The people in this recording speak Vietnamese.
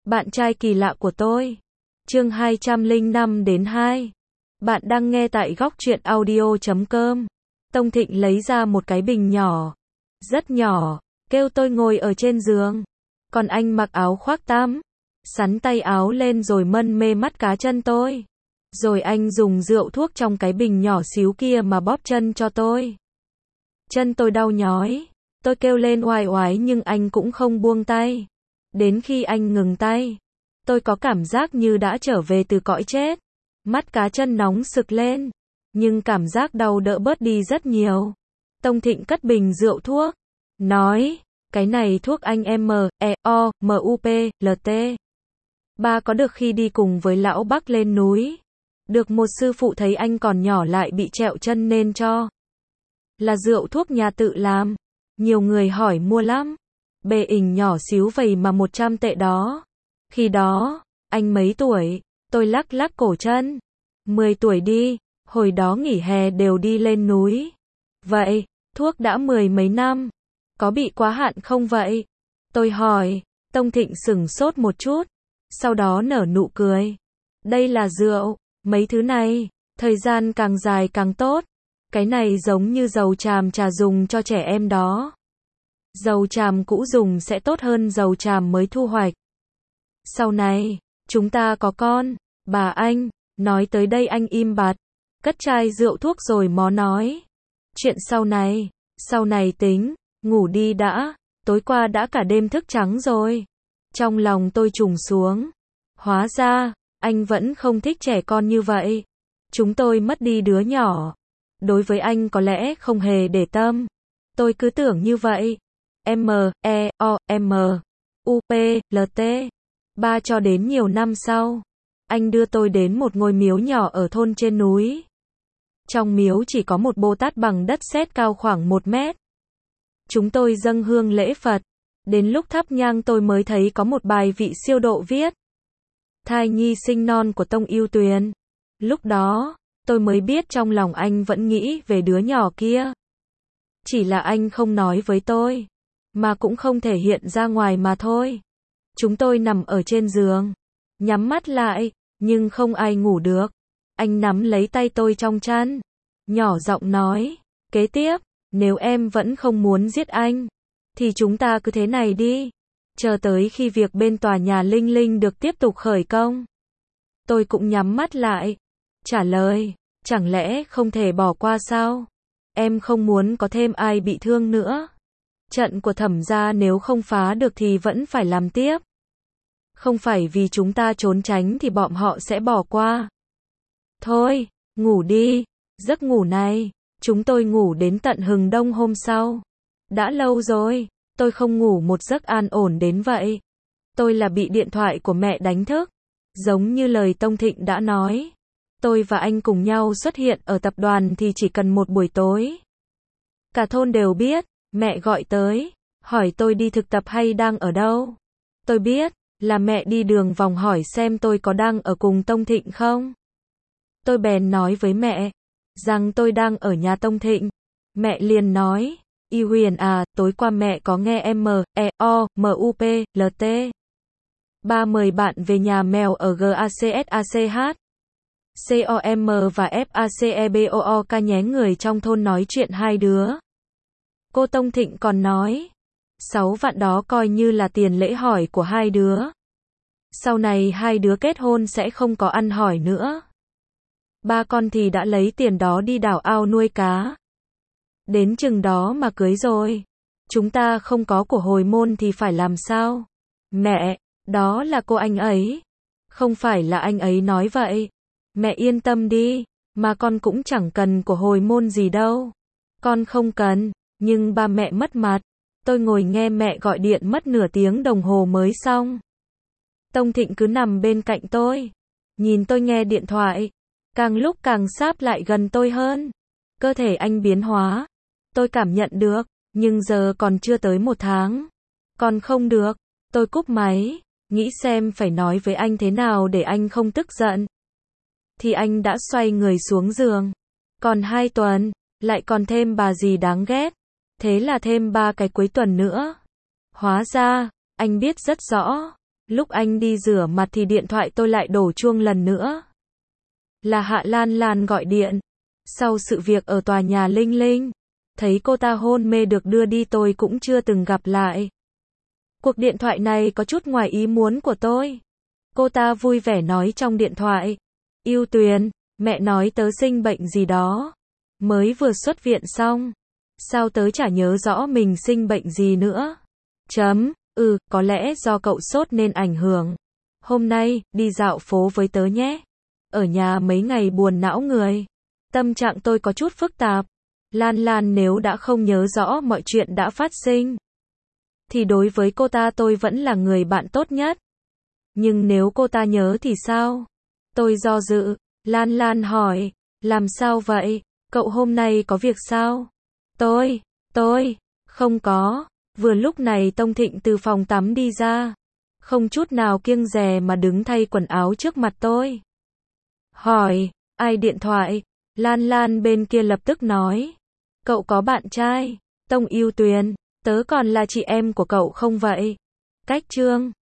Bạn trai kỳ lạ của tôi. Chương 205-2. Bạn đang nghe tại góc truyện audio.com. Tông Thịnh lấy ra một cái bình nhỏ, rất nhỏ, kêu tôi ngồi ở trên giường. Còn anh mặc áo khoác tắm, sắn tay áo lên rồi mân mê mắt cá chân tôi. Rồi anh dùng rượu thuốc trong cái bình nhỏ xíu kia mà bóp chân cho tôi. Chân tôi đau nhói, tôi kêu lên oai oái nhưng anh cũng không buông tay. Đến khi anh ngừng tay, tôi có cảm giác như đã trở về từ cõi chết. Mắt cá chân nóng sực lên, nhưng cảm giác đau đỡ bớt đi rất nhiều. Tông Thịnh cất bình rượu thuốc, nói, cái này thuốc anh M.E.O.M.U.P.L.T. Ba có được khi đi cùng với lão Bắc lên núi. Được một sư phụ thấy anh còn nhỏ lại bị trẹo chân nên cho. Là rượu thuốc nhà tự làm. Nhiều người hỏi mua lắm. Bề ỉnh nhỏ xíu vậy mà 100 tệ đó. Khi đó, anh mấy tuổi? Tôi lắc lắc cổ chân. 10 tuổi đi, hồi đó nghỉ hè đều đi lên núi. Vậy, thuốc đã 10 mấy năm. Có bị quá hạn không vậy? Tôi hỏi. Tông Thịnh sửng sốt một chút. Sau đó nở nụ cười. Đây là rượu, mấy thứ này, thời gian càng dài càng tốt. Cái này giống như dầu tràm trà dùng cho trẻ em đó. Dầu tràm cũ dùng sẽ tốt hơn dầu tràm mới thu hoạch. Sau này, chúng ta có con, bà anh, nói tới đây anh im bặt, cất chai rượu thuốc rồi mó nói. Chuyện sau này tính, ngủ đi đã, tối qua đã cả đêm thức trắng rồi. Trong lòng tôi trùng xuống. Hóa ra, anh vẫn không thích trẻ con như vậy. Chúng tôi mất đi đứa nhỏ. Đối với anh có lẽ không hề để tâm. Tôi cứ tưởng như vậy. M.E.O.M.U.P.L.T. Ba cho đến nhiều năm sau, anh đưa tôi đến một ngôi miếu nhỏ ở thôn trên núi. Trong miếu chỉ có một Bồ Tát bằng đất sét cao khoảng 1 mét. Chúng tôi dâng hương lễ Phật. Đến lúc thắp nhang tôi mới thấy có một bài vị siêu độ viết. Thai nhi sinh non của Tông Yêu Tuyền. Lúc đó, tôi mới biết trong lòng anh vẫn nghĩ về đứa nhỏ kia. Chỉ là anh không nói với tôi, mà cũng không thể hiện ra ngoài mà thôi. Chúng tôi nằm ở trên giường, nhắm mắt lại, nhưng không ai ngủ được. Anh nắm lấy tay tôi trong chăn, nhỏ giọng nói, kế tiếp, nếu em vẫn không muốn giết anh, thì chúng ta cứ thế này đi, chờ tới khi việc bên tòa nhà Linh Linh được tiếp tục khởi công. Tôi cũng nhắm mắt lại, trả lời, chẳng lẽ không thể bỏ qua sao? Em không muốn có thêm ai bị thương nữa. Trận của Thẩm gia nếu không phá được thì vẫn phải làm tiếp. Không phải vì chúng ta trốn tránh thì bọn họ sẽ bỏ qua. Thôi, ngủ đi. Giấc ngủ này, chúng tôi ngủ đến tận hừng đông hôm sau. Đã lâu rồi, tôi không ngủ một giấc an ổn đến vậy. Tôi là bị điện thoại của mẹ đánh thức. Giống như lời Tông Thịnh đã nói. Tôi và anh cùng nhau xuất hiện ở tập đoàn thì chỉ cần một buổi tối. Cả thôn đều biết, mẹ gọi tới, hỏi tôi đi thực tập hay đang ở đâu. Tôi biết, là mẹ đi đường vòng hỏi xem tôi có đang ở cùng Tông Thịnh không. Tôi bèn nói với mẹ, rằng tôi đang ở nhà Tông Thịnh. Mẹ liền nói, Y Huyền à, tối qua mẹ có nghe M.E.O.M.U.P.L.T. Ba mời bạn về nhà mèo ở GACSACH. COM và FACEBOOK nhé, người trong thôn nói chuyện hai đứa. Cô Tông Thịnh còn nói, 6 vạn đó coi như là tiền lễ hỏi của hai đứa. Sau này hai đứa kết hôn sẽ không có ăn hỏi nữa. Ba con thì đã lấy tiền đó đi đào ao nuôi cá. Đến chừng đó mà cưới rồi. Chúng ta không có của hồi môn thì phải làm sao? Mẹ, đó là cô anh ấy. Không phải là anh ấy nói vậy. Mẹ yên tâm đi, mà con cũng chẳng cần của hồi môn gì đâu. Con không cần, nhưng ba mẹ mất mặt. Tôi ngồi nghe mẹ gọi điện mất nửa tiếng đồng hồ mới xong. Tông Thịnh cứ nằm bên cạnh tôi, nhìn tôi nghe điện thoại, càng lúc càng sáp lại gần tôi hơn. Cơ thể anh biến hóa, tôi cảm nhận được, nhưng giờ còn chưa tới 1 tháng. Còn không được, tôi cúp máy, nghĩ xem phải nói với anh thế nào để anh không tức giận. Thì anh đã xoay người xuống giường. Còn 2 tuần, lại còn thêm bà gì đáng ghét. Thế là thêm 3 cái cuối tuần nữa. Hóa ra, anh biết rất rõ. Lúc anh đi rửa mặt thì điện thoại tôi lại đổ chuông lần nữa. Là Hạ Lan Lan gọi điện. Sau sự việc ở tòa nhà Linh Linh, thấy cô ta hôn mê được đưa đi tôi cũng chưa từng gặp lại. Cuộc điện thoại này có chút ngoài ý muốn của tôi. Cô ta vui vẻ nói trong điện thoại. Yêu Tuyền, mẹ nói tớ sinh bệnh gì đó. Mới vừa xuất viện xong. Sao tớ chả nhớ rõ mình sinh bệnh gì nữa. Có lẽ do cậu sốt nên ảnh hưởng. Hôm nay, đi dạo phố với tớ nhé. Ở nhà mấy ngày buồn não người. Tâm trạng tôi có chút phức tạp. Lan Lan nếu đã không nhớ rõ mọi chuyện đã phát sinh, thì đối với cô ta tôi vẫn là người bạn tốt nhất. Nhưng nếu cô ta nhớ thì sao? Tôi do dự. Lan Lan hỏi. Làm sao vậy? Cậu hôm nay có việc sao? Tôi, không có. Vừa lúc này Tông Thịnh từ phòng tắm đi ra. Không chút nào kiêng dè mà đứng thay quần áo trước mặt tôi. Hỏi, ai điện thoại? Lan Lan bên kia lập tức nói. Cậu có bạn trai? Tông Yêu Tuyền, tớ còn là chị em của cậu không vậy? Cách chương